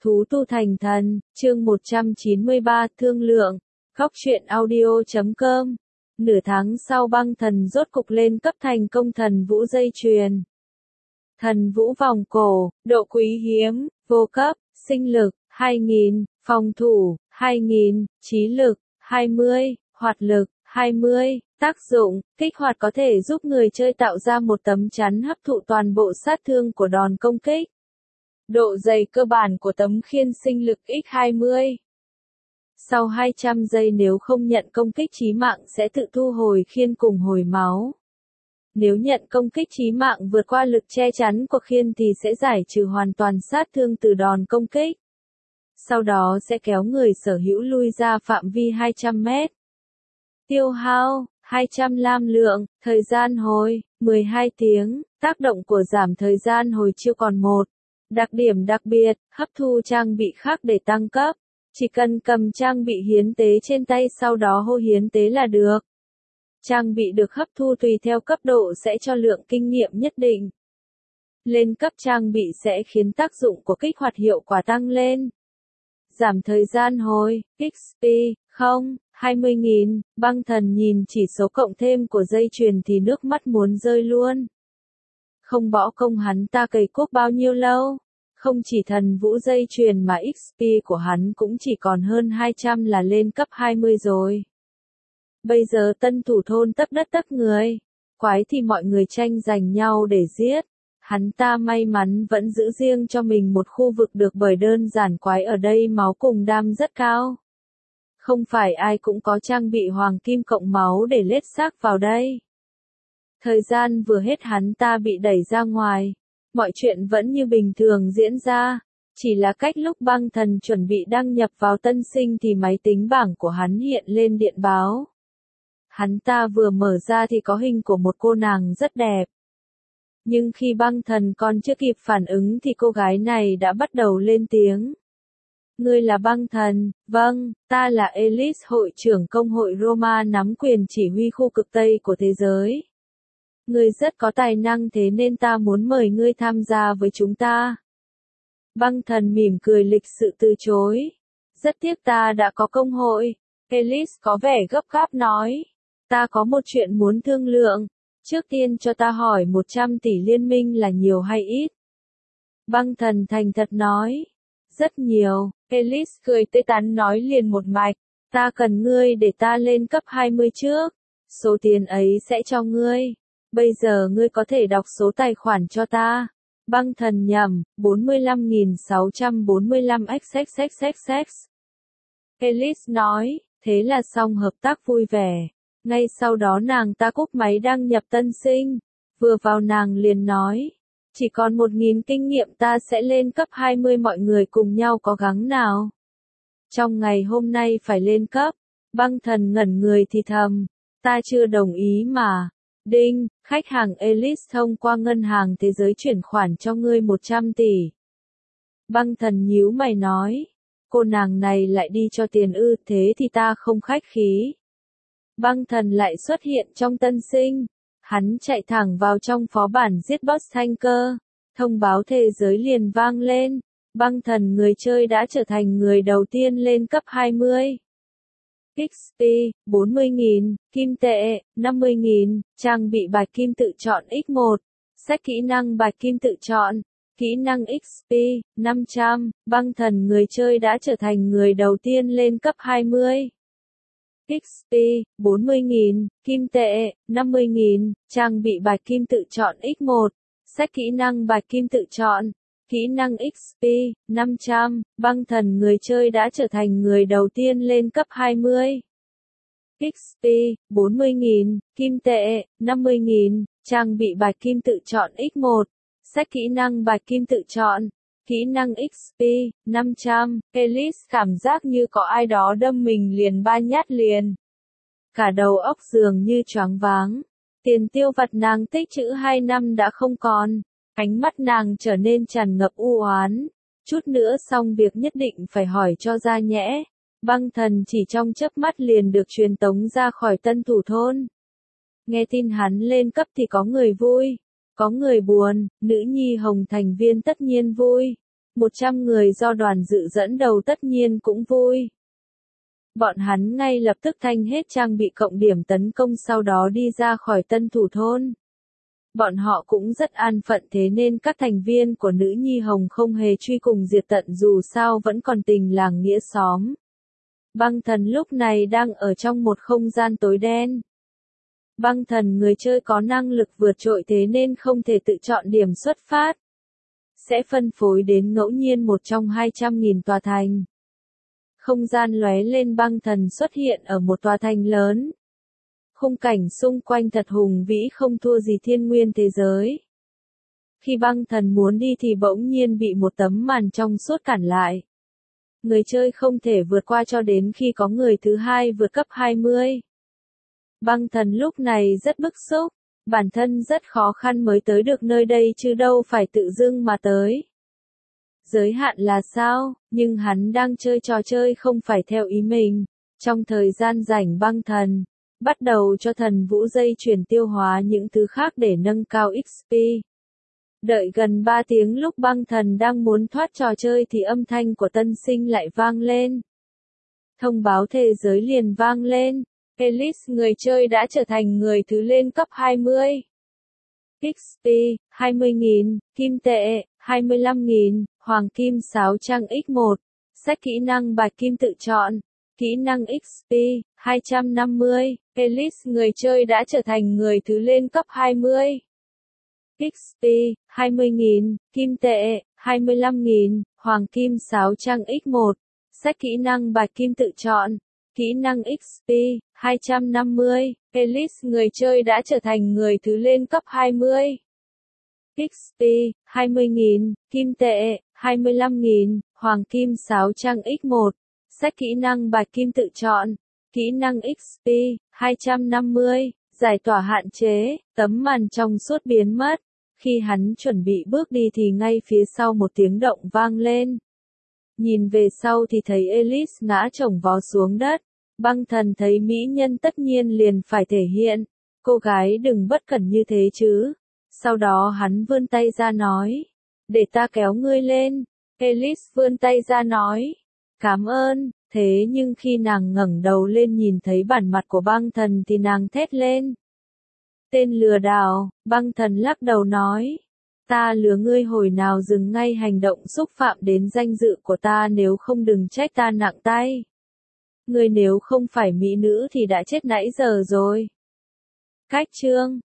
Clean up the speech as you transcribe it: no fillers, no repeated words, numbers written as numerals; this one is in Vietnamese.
Thú tu thành thần, chương 193, thương lượng, khóc chuyện audio.com. Nửa tháng sau băng thần rốt cục lên cấp thành công thần vũ dây chuyền. Thần vũ vòng cổ, độ quý hiếm, vô cấp, sinh lực, 2000, phòng thủ, 2000, trí lực, 20, hoạt lực, 20, tác dụng, kích hoạt có thể giúp người chơi tạo ra một tấm chắn hấp thụ toàn bộ sát thương của đòn công kích. Độ dày cơ bản của tấm khiên sinh lực x20. Sau 200 giây nếu không nhận công kích chí mạng sẽ tự thu hồi khiên cùng hồi máu. Nếu nhận công kích chí mạng vượt qua lực che chắn của khiên thì sẽ giải trừ hoàn toàn sát thương từ đòn công kích. Sau đó sẽ kéo người sở hữu lui ra phạm vi 200 mét. Tiêu hao, 200 lam lượng, thời gian hồi, 12 tiếng, tác động của giảm thời gian hồi chưa còn 1. Đặc điểm đặc biệt, hấp thu trang bị khác để tăng cấp. Chỉ cần cầm trang bị hiến tế trên tay sau đó hô hiến tế là được. Trang bị được hấp thu tùy theo cấp độ sẽ cho lượng kinh nghiệm nhất định. Lên cấp trang bị sẽ khiến tác dụng của kích hoạt hiệu quả tăng lên. Giảm thời gian hồi, XP, 20.000, băng thần nhìn chỉ số cộng thêm của dây chuyền thì nước mắt muốn rơi luôn. Không bỏ công hắn ta cày cuốc bao nhiêu lâu. Không chỉ thần vũ dây chuyền mà XP của hắn cũng chỉ còn hơn 200 là lên cấp 20 rồi. Bây giờ tân thủ thôn tấp đất tấp người. Quái thì mọi người tranh giành nhau để giết. Hắn ta may mắn vẫn giữ riêng cho mình một khu vực được bởi đơn giản quái ở đây máu cùng đam rất cao. Không phải ai cũng có trang bị hoàng kim cộng máu để lết xác vào đây. Thời gian vừa hết hắn ta bị đẩy ra ngoài. Mọi chuyện vẫn như bình thường diễn ra, chỉ là cách lúc băng thần chuẩn bị đăng nhập vào tân sinh thì máy tính bảng của hắn hiện lên điện báo. Hắn ta vừa mở ra thì có hình của một cô nàng rất đẹp. Nhưng khi băng thần còn chưa kịp phản ứng thì cô gái này đã bắt đầu lên tiếng. Ngươi là băng thần, vâng, ta là Elise, hội trưởng công hội Roma nắm quyền chỉ huy khu cực Tây của thế giới. Ngươi rất có tài năng thế nên ta muốn mời ngươi tham gia với chúng ta. Băng thần mỉm cười lịch sự từ chối. Rất tiếc ta đã có công hội. Elise có vẻ gấp gáp nói. Ta có một chuyện muốn thương lượng. Trước tiên cho ta hỏi 100 tỷ liên minh là nhiều hay ít? Băng thần thành thật nói. Rất nhiều. Elise cười tươi tắn nói liền một mạch. Ta cần ngươi để ta lên cấp 20 trước. Số tiền ấy sẽ cho ngươi. Bây giờ ngươi có thể đọc số tài khoản cho ta. Băng thần nhầm, 45.645xxxxx. Elise nói, thế là xong hợp tác vui vẻ. Ngay sau đó nàng ta cúp máy đăng nhập tân sinh. Vừa vào nàng liền nói, chỉ còn 1000 kinh nghiệm ta sẽ lên cấp 20 mọi người cùng nhau cố gắng nào. Trong ngày hôm nay phải lên cấp. Băng thần ngẩn người thì thầm, ta chưa đồng ý mà. Đinh, khách hàng Elise thông qua ngân hàng thế giới chuyển khoản cho ngươi 100 tỷ. Băng thần nhíu mày nói, cô nàng này lại đi cho tiền ư, thế thì ta không khách khí. Băng thần lại xuất hiện trong tân sinh. Hắn chạy thẳng vào trong phó bản giết boss thanh cơ. Thông báo thế giới liền vang lên. Băng thần người chơi đã trở thành người đầu tiên lên cấp 20. XP, 40.000, kim tệ, 50.000, trang bị bạch kim tự chọn x1, sách kỹ năng bạch kim tự chọn, kỹ năng XP, 500, băng thần người chơi đã trở thành người đầu tiên lên cấp 20. XP, 40.000, kim tệ, 50.000, trang bị bạch kim tự chọn x1, sách kỹ năng bạch kim tự chọn. Kỹ năng XP, 500, băng thần người chơi đã trở thành người đầu tiên lên cấp 20. XP, 40.000, kim tệ, 50.000, trang bị bạch kim tự chọn x1, sách kỹ năng bạch kim tự chọn. Kỹ năng XP, 500, Elise cảm giác như có ai đó đâm mình liền 3 nhát liền. Cả đầu óc dường như choáng váng. Tiền tiêu vặt nàng tích trữ 2 năm đã không còn. Ánh mắt nàng trở nên tràn ngập u oán. Chút nữa xong việc nhất định phải hỏi cho ra nhẽ. Băng thần chỉ trong chớp mắt liền được truyền tống ra khỏi tân thủ thôn. Nghe tin hắn lên cấp thì có người vui, có người buồn, nữ nhi Hồng thành viên tất nhiên vui. 100 người do đoàn dự dẫn đầu tất nhiên cũng vui. Bọn hắn ngay lập tức thanh hết trang bị cộng điểm tấn công sau đó đi ra khỏi tân thủ thôn. Bọn họ cũng rất an phận thế nên các thành viên của Nữ Nhi Hồng không hề truy cùng diệt tận dù sao vẫn còn tình làng nghĩa xóm. Băng thần lúc này đang ở trong một không gian tối đen. Băng thần người chơi có năng lực vượt trội thế nên không thể tự chọn điểm xuất phát. Sẽ phân phối đến ngẫu nhiên một trong 200.000 tòa thành. Không gian lóe lên băng thần xuất hiện ở một tòa thành lớn. Khung cảnh xung quanh thật hùng vĩ không thua gì thiên nguyên thế giới. Khi băng thần muốn đi thì bỗng nhiên bị một tấm màn trong suốt cản lại. Người chơi không thể vượt qua cho đến khi có người thứ hai vượt cấp 20. Băng thần lúc này rất bức xúc, bản thân rất khó khăn mới tới được nơi đây chứ đâu phải tự dưng mà tới. Giới hạn là sao, nhưng hắn đang chơi trò chơi không phải theo ý mình. Trong thời gian rảnh băng thần, bắt đầu cho thần vũ dây chuyển tiêu hóa những thứ khác để nâng cao XP. Đợi gần 3 tiếng lúc băng thần đang muốn thoát trò chơi thì âm thanh của tân sinh lại vang lên. Thông báo thế giới liền vang lên. Elite người chơi đã trở thành người thứ lên cấp 20. XP, 20.000, kim tệ, 25.000, hoàng kim sáo trang x1. Sách kỹ năng bạch kim tự chọn. Kỹ năng XP, 250. Elite người chơi đã trở thành người thứ lên cấp 20. XP, 20.000, kim tệ, 25.000, hoàng kim sáo trang x1. Sách kỹ năng bạch kim tự chọn. Kỹ năng XP, 250, Elite người chơi đã trở thành người thứ lên cấp 20. XP, 20.000, kim tệ, 25.000, hoàng kim sáo trang x1. Sách kỹ năng bạch kim tự chọn. Kỹ năng XP, 250, giải tỏa hạn chế, tấm màn trong suốt biến mất. Khi hắn chuẩn bị bước đi thì ngay phía sau một tiếng động vang lên. Nhìn về sau thì thấy Elise ngã chồng vó xuống đất. Băng thần thấy mỹ nhân tất nhiên liền phải thể hiện. Cô gái đừng bất cẩn như thế chứ. Sau đó hắn vươn tay ra nói. Để ta kéo ngươi lên. Elise vươn tay ra nói. Cảm ơn. Thế nhưng khi nàng ngẩng đầu lên nhìn thấy bản mặt của băng thần thì nàng thét lên. Tên lừa đảo, băng thần lắc đầu nói. Ta lừa ngươi hồi nào dừng ngay hành động xúc phạm đến danh dự của ta nếu không đừng trách ta nặng tay. Ngươi nếu không phải mỹ nữ thì đã chết nãy giờ rồi. Cách chương